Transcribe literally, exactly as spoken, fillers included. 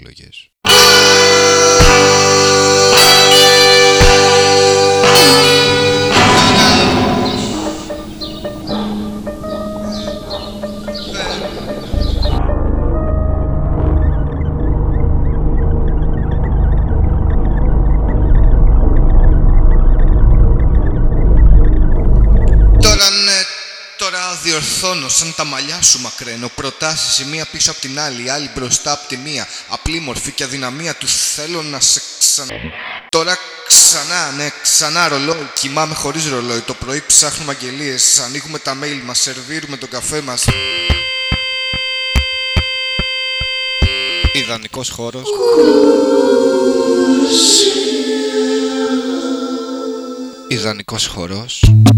επιλογές. Διορθώνω σαν τα μαλλιά σου μακραίνω. Προτάσεις η μία πίσω απ' την άλλη, η άλλη μπροστά απ' τη μία. Απλή μορφή και αδυναμία του θέλω να σε ξανά. Τώρα ξανά, ναι, ξανά ρολόι. Κοιμάμαι χωρίς ρολόι. Το πρωί ψάχνουμε αγγελίες. Ανοίγουμε τα mail μας, σερβίρουμε τον καφέ μας. Ιδανικός χώρος. Ιδανικός χώρος.